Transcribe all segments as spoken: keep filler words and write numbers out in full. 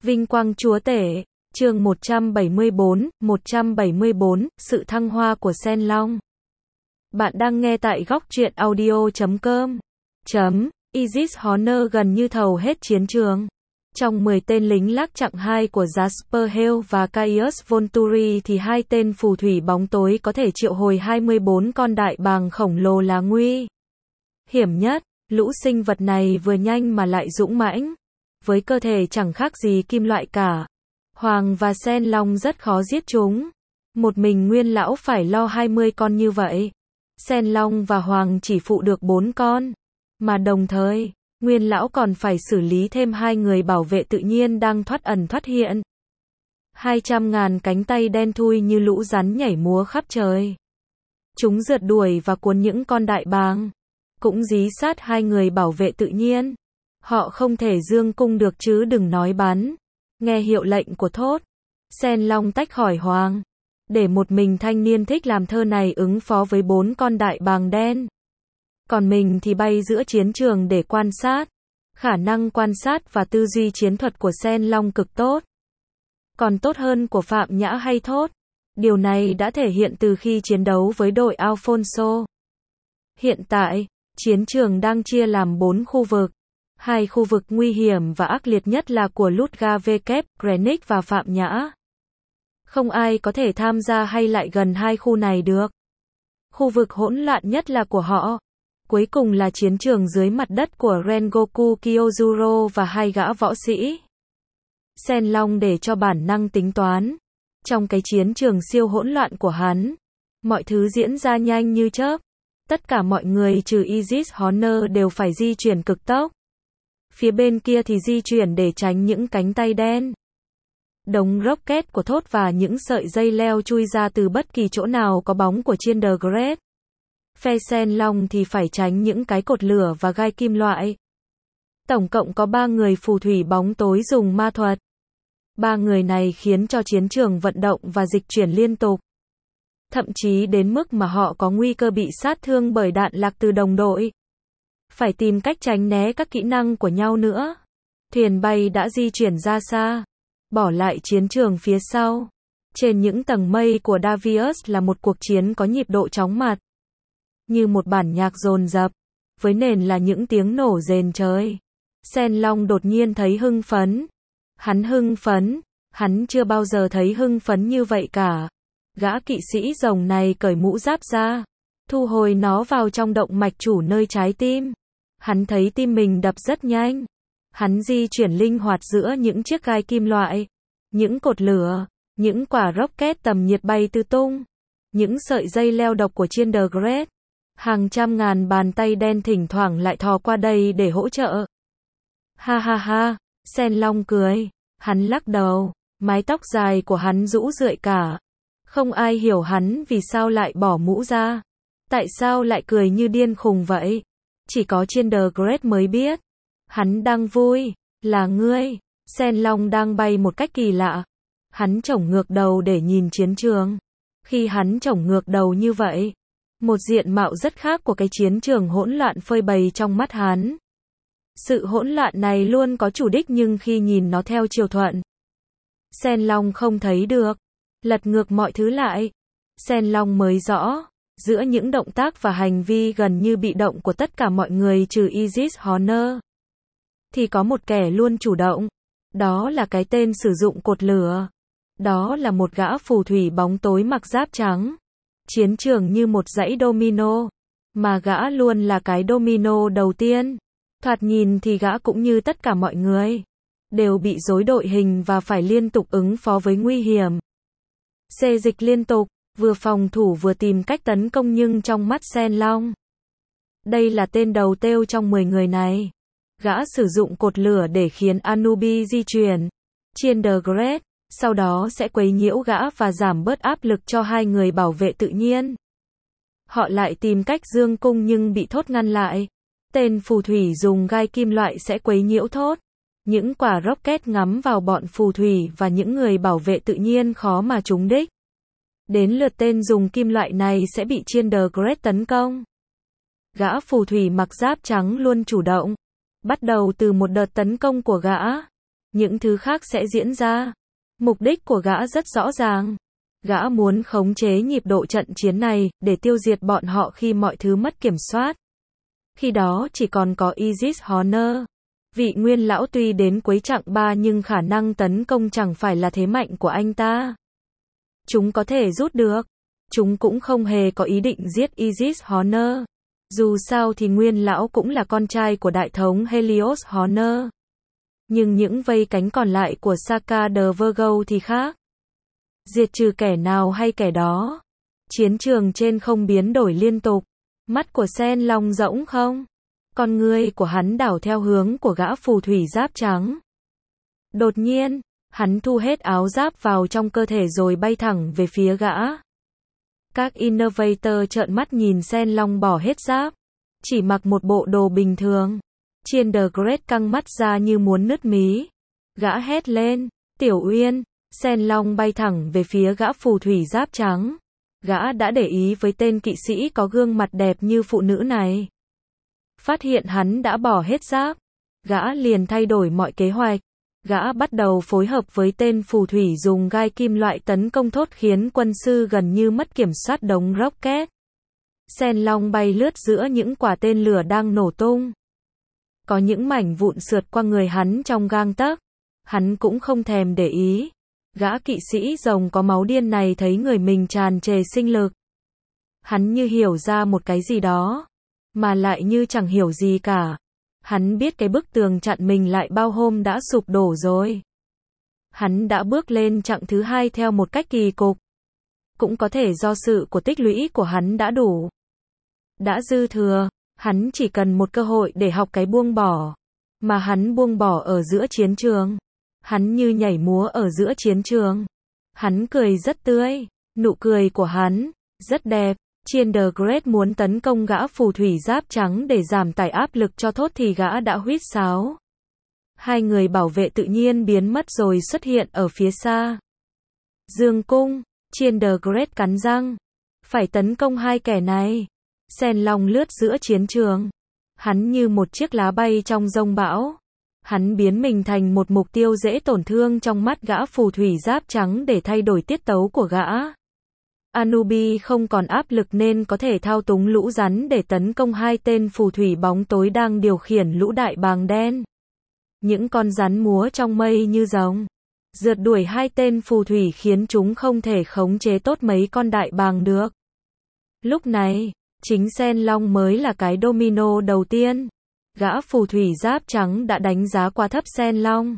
Vinh quang chúa tể, chương một trăm bảy mươi bốn, một trăm bảy mươi bốn, sự thăng hoa của Sen Long. Bạn đang nghe tại góc truyện audio chấm com. Chấm, Isis Honor gần như thầu hết chiến trường. Trong mười tên lính lác chặng hai của Jasper Hill và Caius Volturi thì hai tên phù thủy bóng tối có thể triệu hồi hai mươi bốn con đại bàng khổng lồ là nguy hiểm nhất. Lũ sinh vật này vừa nhanh mà lại dũng mãnh, với cơ thể chẳng khác gì kim loại cả. Hoàng và Sen Long rất khó giết chúng. Một mình Nguyên lão phải lo hai mươi con như vậy. Sen Long và Hoàng chỉ phụ được bốn con. Mà đồng thời, Nguyên lão còn phải xử lý thêm hai người bảo vệ tự nhiên đang thoát ẩn thoát hiện. Hai trăm ngàn cánh tay đen thui như lũ rắn nhảy múa khắp trời. Chúng rượt đuổi và cuốn những con đại bàng. Cũng dí sát hai người bảo vệ tự nhiên. Họ không thể dương cung được chứ đừng nói bắn. Nghe hiệu lệnh của Thốt, Sen Long tách khỏi Hoàng, để một mình thanh niên thích làm thơ này ứng phó với bốn con đại bàng đen. Còn mình thì bay giữa chiến trường để quan sát. Khả năng quan sát và tư duy chiến thuật của Sen Long cực tốt. Còn tốt hơn của Phạm Nhã hay Thốt. Điều này đã thể hiện từ khi chiến đấu với đội Alfonso. Hiện tại, chiến trường đang chia làm bốn khu vực. Hai khu vực nguy hiểm và ác liệt nhất là của Ludger Vkep, Greenwich và Phạm Nhã. Không ai có thể tham gia hay lại gần hai khu này được. Khu vực hỗn loạn nhất là của họ. Cuối cùng là chiến trường dưới mặt đất của Rengoku Kyojuro và hai gã võ sĩ. Sen Long để cho bản năng tính toán. Trong cái chiến trường siêu hỗn loạn của hắn, mọi thứ diễn ra nhanh như chớp. Tất cả mọi người trừ Isis Honor đều phải di chuyển cực tốc. Phía bên kia thì di chuyển để tránh những cánh tay đen. Đống rocket của Thốt và những sợi dây leo chui ra từ bất kỳ chỗ nào có bóng của Chindergret. Phe Sen Long thì phải tránh những cái cột lửa và gai kim loại. Tổng cộng có ba người phù thủy bóng tối dùng ma thuật. Ba người này khiến cho chiến trường vận động và dịch chuyển liên tục. Thậm chí đến mức mà họ có nguy cơ bị sát thương bởi đạn lạc từ đồng đội. Phải tìm cách tránh né các kỹ năng của nhau nữa. Thuyền bay đã di chuyển ra xa, bỏ lại chiến trường phía sau. Trên những tầng mây của Davius là một cuộc chiến có nhịp độ chóng mặt. Như một bản nhạc dồn dập, với nền là những tiếng nổ rền trời. Sen Long đột nhiên thấy hưng phấn. Hắn hưng phấn, hắn chưa bao giờ thấy hưng phấn như vậy cả. Gã kỵ sĩ rồng này cởi mũ giáp ra, thu hồi nó vào trong động mạch chủ nơi trái tim. Hắn thấy tim mình đập rất nhanh. Hắn di chuyển linh hoạt giữa những chiếc gai kim loại, những cột lửa, những quả rocket tầm nhiệt bay tứ tung, những sợi dây leo độc của Chindergret. Hàng trăm ngàn bàn tay đen thỉnh thoảng lại thò qua đây để hỗ trợ. Ha ha ha, Sen Long cười. Hắn lắc đầu, mái tóc dài của hắn rũ rượi cả. Không ai hiểu hắn vì sao lại bỏ mũ ra. Tại sao lại cười như điên khùng vậy? Chỉ có Chindergret mới biết. Hắn đang vui, là ngươi. Sen Long đang bay một cách kỳ lạ. Hắn chổng ngược đầu để nhìn chiến trường. Khi hắn chổng ngược đầu như vậy, một diện mạo rất khác của cái chiến trường hỗn loạn phơi bày trong mắt hắn. Sự hỗn loạn này luôn có chủ đích nhưng khi nhìn nó theo chiều thuận, Sen Long không thấy được. Lật ngược mọi thứ lại, Sen Long mới rõ. Giữa những động tác và hành vi gần như bị động của tất cả mọi người trừ Isis Honor, thì có một kẻ luôn chủ động. Đó là cái tên sử dụng cột lửa. Đó là một gã phù thủy bóng tối mặc giáp trắng. Chiến trường như một dãy domino, mà gã luôn là cái domino đầu tiên. Thoạt nhìn thì gã cũng như tất cả mọi người, đều bị rối đội hình và phải liên tục ứng phó với nguy hiểm. Xê dịch liên tục, vừa phòng thủ vừa tìm cách tấn công nhưng trong mắt Sen Long, đây là tên đầu têu trong mười người này. Gã sử dụng cột lửa để khiến Anubi di chuyển. Chindergret, sau đó sẽ quấy nhiễu gã và giảm bớt áp lực cho hai người bảo vệ tự nhiên. Họ lại tìm cách dương cung nhưng bị Thốt ngăn lại. Tên phù thủy dùng gai kim loại sẽ quấy nhiễu Thốt. Những quả rocket ngắm vào bọn phù thủy và những người bảo vệ tự nhiên khó mà trúng đích. Đến lượt tên dùng kim loại này sẽ bị Chindergret tấn công. Gã phù thủy mặc giáp trắng luôn chủ động. Bắt đầu từ một đợt tấn công của gã. những thứ khác sẽ diễn ra. Mục đích của gã rất rõ ràng. Gã muốn khống chế nhịp độ trận chiến này, để tiêu diệt bọn họ khi mọi thứ mất kiểm soát. Khi đó chỉ còn có Isis Honor. Vị nguyên lão tuy đến cuối chặng ba nhưng khả năng tấn công chẳng phải là thế mạnh của anh ta. Chúng có thể rút được. Chúng cũng không hề có ý định giết Isis Honor. Dù sao thì nguyên lão cũng là con trai của đại thống Helios Honor. Nhưng những vây cánh còn lại của Saka the Virgo thì khác. Diệt trừ kẻ nào hay kẻ đó. Chiến trường trên không biến đổi liên tục. Mắt của Sen Long rỗng không? Con ngươi của hắn đảo theo hướng của gã phù thủy giáp trắng. Đột nhiên, hắn thu hết áo giáp vào trong cơ thể rồi bay thẳng về phía gã. Các Innovator trợn mắt nhìn Sen Long bỏ hết giáp. Chỉ mặc một bộ đồ bình thường. Chiên the Great căng mắt ra như muốn nứt mí. Gã hét lên, Tiểu Uyên. Sen Long bay thẳng về phía gã phù thủy giáp trắng. Gã đã để ý với tên kỵ sĩ có gương mặt đẹp như phụ nữ này. Phát hiện hắn đã bỏ hết giáp. Gã liền thay đổi mọi kế hoạch. Gã bắt đầu phối hợp với tên phù thủy dùng gai kim loại tấn công thốt khiến quân sư gần như mất kiểm soát đống rocket. Sen Long bay lướt giữa những quả tên lửa đang nổ tung. Có những mảnh vụn sượt qua người hắn trong gang tấc. Hắn cũng không thèm để ý. Gã kỵ sĩ rồng có máu điên này thấy người mình tràn trề sinh lực. Hắn như hiểu ra một cái gì đó. Mà lại như chẳng hiểu gì cả. Hắn biết cái bức tường chặn mình lại bao hôm đã sụp đổ rồi. Hắn đã bước lên chặng thứ hai theo một cách kỳ cục. Cũng có thể do sự của tích lũy của hắn đã đủ. Đã dư thừa, hắn chỉ cần một cơ hội để học cái buông bỏ. Mà hắn buông bỏ ở giữa chiến trường. Hắn như nhảy múa ở giữa chiến trường. Hắn cười rất tươi. Nụ cười của hắn rất đẹp. Chiên the Great muốn tấn công gã phù thủy giáp trắng để giảm tải áp lực cho thốt thì gã đã huýt sáo. Hai người bảo vệ tự nhiên biến mất rồi xuất hiện ở phía xa. Dương cung, Chiên the Great cắn răng. Phải tấn công hai kẻ này. Sen Long lướt giữa chiến trường. Hắn như một chiếc lá bay trong giông bão. Hắn biến mình thành một mục tiêu dễ tổn thương trong mắt gã phù thủy giáp trắng để thay đổi tiết tấu của gã. Anubi không còn áp lực nên có thể thao túng lũ rắn để tấn công hai tên phù thủy bóng tối đang điều khiển lũ đại bàng đen. Những con rắn múa trong mây như rồng. Rượt đuổi hai tên phù thủy khiến chúng không thể khống chế tốt mấy con đại bàng được. Lúc này, chính Sen Long mới là cái domino đầu tiên. Gã phù thủy giáp trắng đã đánh giá quá thấp Sen Long.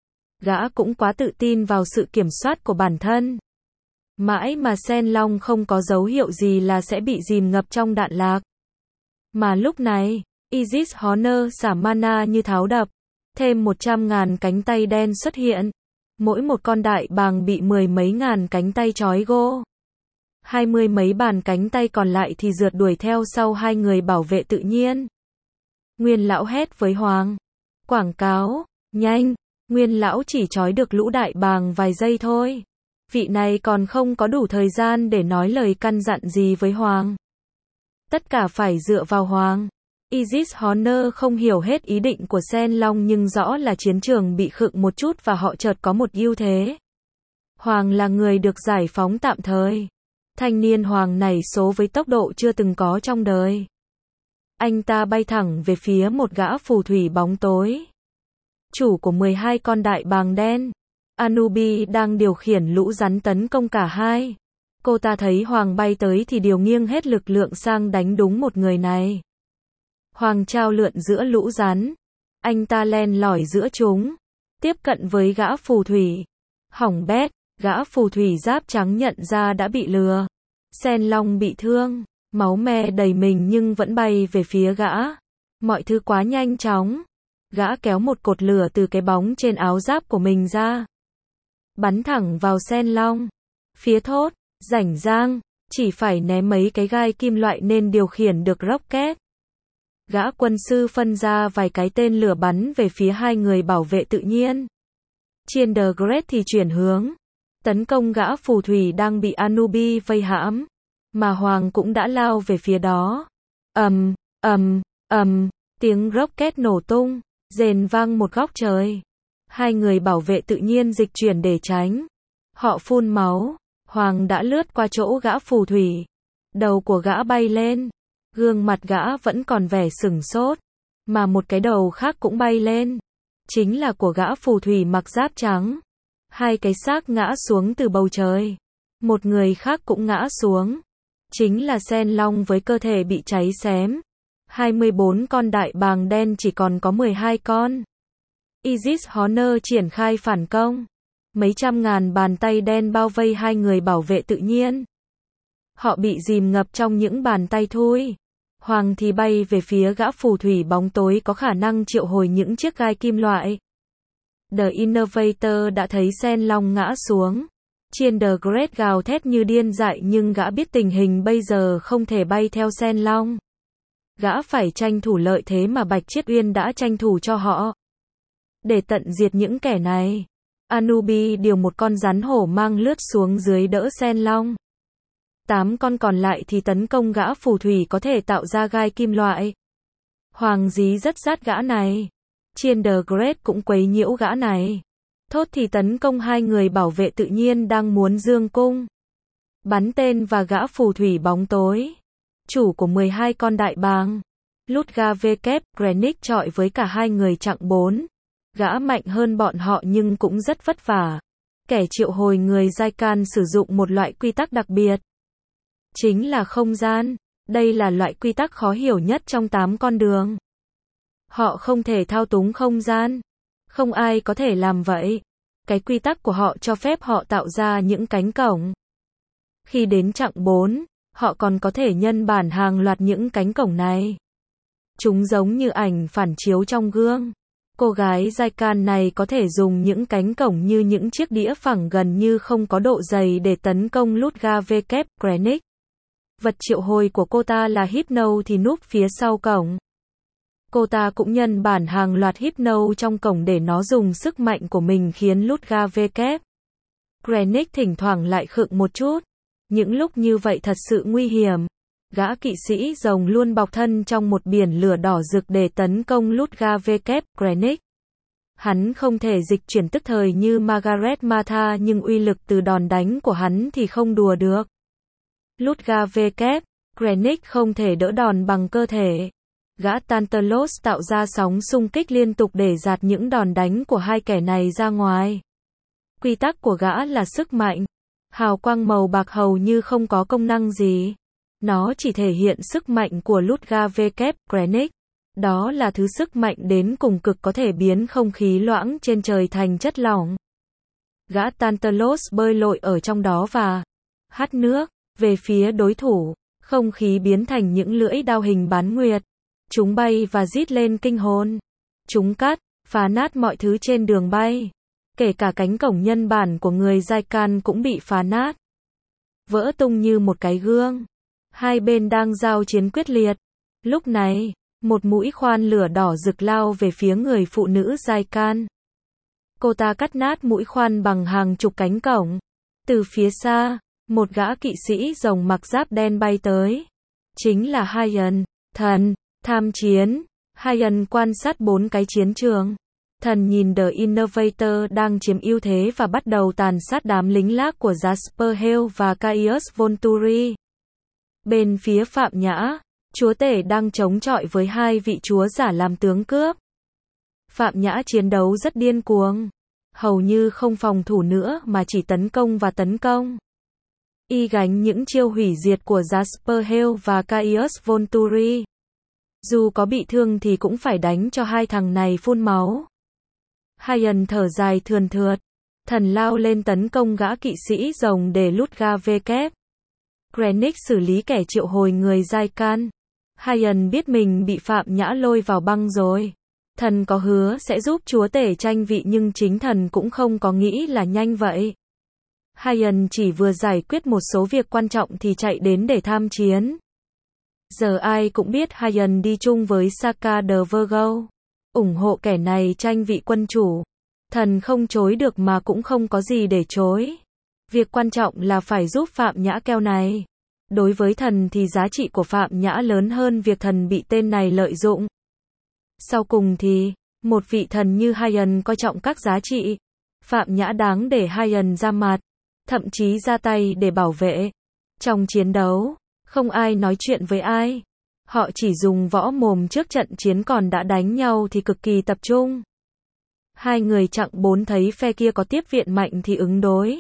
Gã cũng quá tự tin vào sự kiểm soát của bản thân. Mãi mà Sen Long không có dấu hiệu gì là sẽ bị dìm ngập trong đạn lạc. Mà lúc này, Isis Honor xả mana như tháo đập. Thêm một trăm ngàn cánh tay đen xuất hiện. Mỗi một con đại bàng bị mười mấy ngàn cánh tay trói gô. Hai mươi mấy bàn cánh tay còn lại thì rượt đuổi theo sau hai người bảo vệ tự nhiên. Nguyên lão hét với Hoàng. Quảng cáo, nhanh, Nguyên lão chỉ trói được lũ đại bàng vài giây thôi. Vị này còn không có đủ thời gian để nói lời căn dặn gì với Hoàng. Tất cả phải dựa vào Hoàng. Isis Honor không hiểu hết ý định của Sen Long nhưng rõ là chiến trường bị khựng một chút và họ chợt có một ưu thế. Hoàng là người được giải phóng tạm thời. Thanh niên Hoàng này số với tốc độ chưa từng có trong đời. Anh ta bay thẳng về phía một gã phù thủy bóng tối. Chủ của mười hai con đại bàng đen. Anubi đang điều khiển lũ rắn tấn công cả hai. Cô ta thấy Hoàng bay tới thì điều nghiêng hết lực lượng sang đánh đúng một người này. Hoàng trao lượn giữa lũ rắn. Anh ta len lỏi giữa chúng. Tiếp cận với gã phù thủy. Hỏng bét, gã phù thủy giáp trắng nhận ra đã bị lừa. Sen Long bị thương. Máu me đầy mình nhưng vẫn bay về phía gã. Mọi thứ quá nhanh chóng. Gã kéo một cột lửa từ cái bóng trên áo giáp của mình ra. Bắn thẳng vào Sen Long. Phía thốt, rảnh rang, chỉ phải ném mấy cái gai kim loại nên điều khiển được rocket. Gã quân sư phân ra vài cái tên lửa bắn về phía hai người bảo vệ tự nhiên. Chiên the Great thì chuyển hướng. Tấn công gã phù thủy đang bị Anubi vây hãm. Mà Hoàng cũng đã lao về phía đó. Ầm, ầm, ầm, tiếng rocket nổ tung, rền vang một góc trời. Hai người bảo vệ tự nhiên dịch chuyển để tránh. Họ phun máu. Hoàng đã lướt qua chỗ gã phù thủy. Đầu của gã bay lên. Gương mặt gã vẫn còn vẻ sửng sốt. Mà một cái đầu khác cũng bay lên. Chính là của gã phù thủy mặc giáp trắng. Hai cái xác ngã xuống từ bầu trời. Một người khác cũng ngã xuống. Chính là Sen Long với cơ thể bị cháy xém. hai mươi bốn con đại bàng đen chỉ còn có mười hai con. Isis Honor triển khai phản công. Mấy trăm ngàn bàn tay đen bao vây hai người bảo vệ tự nhiên. Họ bị dìm ngập trong những bàn tay thui. Hoàng thì bay về phía gã phù thủy bóng tối có khả năng triệu hồi những chiếc gai kim loại. The Innovator đã thấy Sen Long ngã xuống. Chiên The Great gào thét như điên dại nhưng gã biết tình hình bây giờ không thể bay theo Sen Long. Gã phải tranh thủ lợi thế mà Bạch Chiết Uyên đã tranh thủ cho họ. Để tận diệt những kẻ này, Anubi điều một con rắn hổ mang lướt xuống dưới đỡ Sen Long. Tám con còn lại thì tấn công gã phù thủy có thể tạo ra gai kim loại. Hoàng dí rất rát gã này. Chiên The Great cũng quấy nhiễu gã này. Thốt thì tấn công hai người bảo vệ tự nhiên đang muốn dương cung. Bắn tên và gã phù thủy bóng tối. Chủ của mười hai con đại bàng. Ludga V kép, Greenwich chọi với cả hai người chặng bốn. Gã mạnh hơn bọn họ nhưng cũng rất vất vả. Kẻ triệu hồi người Zykan sử dụng một loại quy tắc đặc biệt. Chính là không gian. Đây là loại quy tắc khó hiểu nhất trong tám con đường. Họ không thể thao túng không gian. Không ai có thể làm vậy. Cái quy tắc của họ cho phép họ tạo ra những cánh cổng. Khi đến chặng bốn, họ còn có thể nhân bản hàng loạt những cánh cổng này. Chúng giống như ảnh phản chiếu trong gương. Cô gái Zykan này có thể dùng những cánh cổng như những chiếc đĩa phẳng gần như không có độ dày để tấn công Ludga V kép, Greenwich. Vật triệu hồi của cô ta là Hypno thì núp phía sau cổng. Cô ta cũng nhân bản hàng loạt Hypno trong cổng để nó dùng sức mạnh của mình khiến Ludga V kép. Greenwich thỉnh thoảng lại khựng một chút. Những lúc như vậy thật sự nguy hiểm. Gã kỵ sĩ rồng luôn bọc thân trong một biển lửa đỏ rực để tấn công Ludga V kép, Greenwich. Hắn không thể dịch chuyển tức thời như Margaret Martha nhưng uy lực từ đòn đánh của hắn thì không đùa được. Ludga V kép, Greenwich không thể đỡ đòn bằng cơ thể. Gã Tantalos tạo ra sóng xung kích liên tục để gạt những đòn đánh của hai kẻ này ra ngoài. Quy tắc của gã là sức mạnh. Hào quang màu bạc hầu như không có công năng gì. Nó chỉ thể hiện sức mạnh của Ludga V kép, Greenwich. Đó là thứ sức mạnh đến cùng cực có thể biến không khí loãng trên trời thành chất lỏng. Gã Tantalos bơi lội ở trong đó và hắt nước về phía đối thủ. Không khí biến thành những lưỡi đao hình bán nguyệt. Chúng bay và rít lên kinh hồn. Chúng cắt, phá nát mọi thứ trên đường bay. Kể cả cánh cổng nhân bản của người Zykan cũng bị phá nát. Vỡ tung như một cái gương. Hai bên đang giao chiến quyết liệt. Lúc này, một mũi khoan lửa đỏ rực lao về phía người phụ nữ Zykan. Cô ta cắt nát mũi khoan bằng hàng chục cánh cổng. Từ phía xa, một gã kỵ sĩ rồng mặc giáp đen bay tới. Chính là Hyan, thần, tham chiến. Hyan quan sát bốn cái chiến trường. Thần nhìn The Innovator đang chiếm ưu thế và bắt đầu tàn sát đám lính lác của Jasper Hale và Caius Volturi. Bên phía Phạm Nhã, chúa tể đang chống chọi với hai vị chúa giả làm tướng cướp. Phạm Nhã chiến đấu rất điên cuồng. Hầu như không phòng thủ nữa mà chỉ tấn công và tấn công. Y gánh những chiêu hủy diệt của Jasper Hale và Caius Volturi. Dù có bị thương thì cũng phải đánh cho hai thằng này phun máu. Hyan thở dài thườn thượt. Thần lao lên tấn công gã kỵ sĩ rồng để Ludga V kép. Greenwich xử lý kẻ triệu hồi người Zykan. Hyan biết mình bị Phạm Nhã lôi vào băng rồi. Thần có hứa sẽ giúp chúa tể tranh vị nhưng chính thần cũng không có nghĩ là nhanh vậy. Hyan chỉ vừa giải quyết một số việc quan trọng thì chạy đến để tham chiến. Giờ ai cũng biết Hyan đi chung với Saka the Virgo. Ủng hộ kẻ này tranh vị quân chủ. Thần không chối được mà cũng không có gì để chối. Việc quan trọng là phải giúp Phạm Nhã keo này. Đối với thần thì giá trị của Phạm Nhã lớn hơn việc thần bị tên này lợi dụng. Sau cùng thì, Một vị thần như Haiyan coi trọng các giá trị. Phạm Nhã đáng để Haiyan ra mặt, thậm chí ra tay để bảo vệ. Trong chiến đấu, không ai nói chuyện với ai. Họ chỉ dùng võ mồm trước trận chiến, còn đã đánh nhau thì cực kỳ tập trung. Hai người chặng bốn thấy phe kia có tiếp viện mạnh thì ứng đối.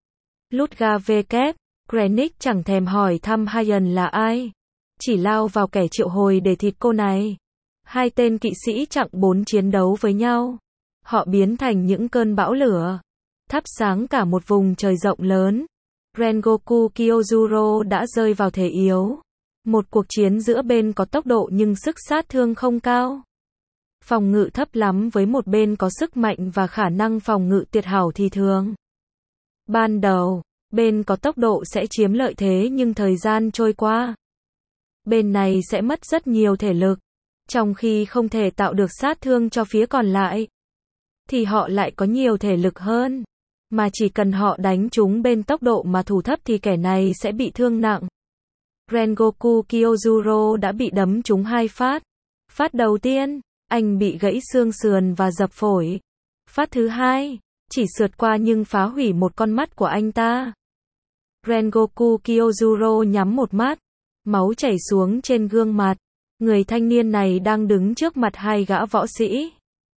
Ludger vê. Krennic chẳng thèm hỏi thăm Haiyan là ai, chỉ lao vào kẻ triệu hồi để thịt cô này. Hai tên kỵ sĩ chặng bốn chiến đấu với nhau. Họ biến thành những cơn bão lửa, thắp sáng cả một vùng trời rộng lớn. Rengoku Kyojuro đã rơi vào thế yếu. Một cuộc chiến giữa bên có tốc độ nhưng sức sát thương không cao. Phòng ngự thấp lắm với một bên có sức mạnh và khả năng phòng ngự tuyệt hảo thì thường. Ban đầu, bên có tốc độ sẽ chiếm lợi thế, nhưng thời gian trôi qua, bên này sẽ mất rất nhiều thể lực. Trong khi không thể tạo được sát thương cho phía còn lại, thì họ lại có nhiều thể lực hơn. Mà chỉ cần họ đánh trúng bên tốc độ mà thủ thấp thì kẻ này sẽ bị thương nặng. Rengoku Kyojuro đã bị đấm trúng hai phát. Phát đầu tiên, anh bị gãy xương sườn và dập phổi. Phát thứ hai, chỉ sượt qua nhưng phá hủy một con mắt của anh ta. Rengoku Kyojuro nhắm một mắt, máu chảy xuống trên gương mặt. Người thanh niên này đang đứng trước mặt hai gã võ sĩ.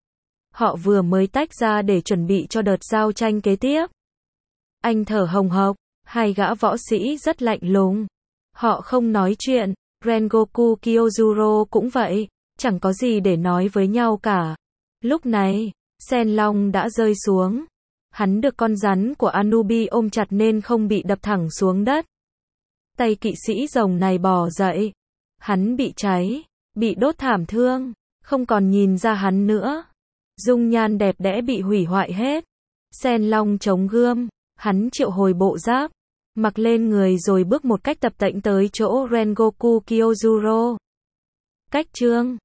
Họ vừa mới tách ra để chuẩn bị cho đợt giao tranh kế tiếp. Anh thở hồng hộc, hai gã võ sĩ rất lạnh lùng. Họ không nói chuyện, Rengoku Kyojuro cũng vậy, chẳng có gì để nói với nhau cả. Lúc này, Sen Long đã rơi xuống. Hắn được con rắn của Anubi ôm chặt nên không bị đập thẳng xuống đất. Tay kỵ sĩ rồng này bò dậy. Hắn bị cháy, bị đốt thảm thương, không còn nhìn ra hắn nữa. Dung nhan đẹp đẽ bị hủy hoại hết. Sen Long chống gươm, hắn triệu hồi bộ giáp, mặc lên người rồi bước một cách tập tễnh tới chỗ Rengoku Kyojuro. Cách chương